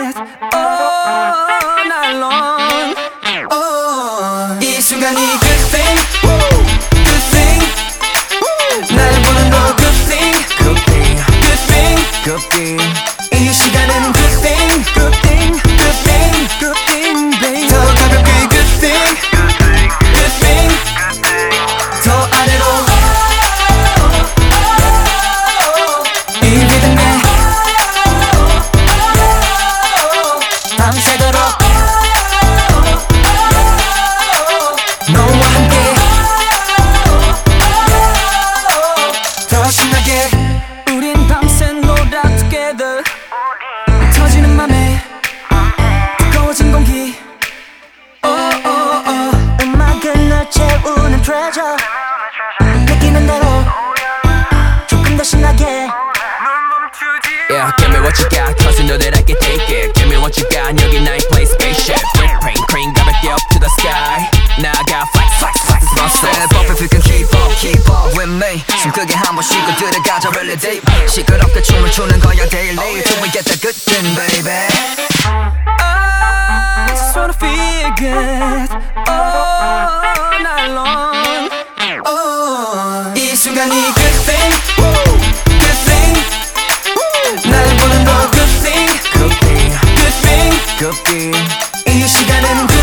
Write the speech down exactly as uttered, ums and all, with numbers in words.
all night long. oh. 이 순간이 good thing, good thing. 날 보는 너 good thing, good thing, good thing, good thing. 이 시간은 good thing, good thing, good thing, good thing, baby. 더 가볍게 good thing, good thing, 더 아래로. 이 리듬에 밤새도록 너와 함께 더 신나게 우린 밤새 놀아 together. 터지는 맘에 뜨거워진 공기. oh, oh, oh. 음악은 널 채우는 treasure. 느끼는 대로 조금 더 신나게. Yeah, give me what you got, cause you know that I can take it. Give me what you got, 여기 나의 place spaceship. Whip, cream, cream, 가볍게 up to the sky. 나가 flex, flex, flex, muscle. Step up if you can keep up, keep up with me. 숨 크게 한번 쉬고 들어가자 really deep. 시끄럽게 춤을 추는 거야 daily till we get that good thing, baby. I just wanna feel good all night long. oh. 이 순간이 good thing, good thing. 날 보는 너 good thing, good thing, good thing, good thing. 이 시간은 good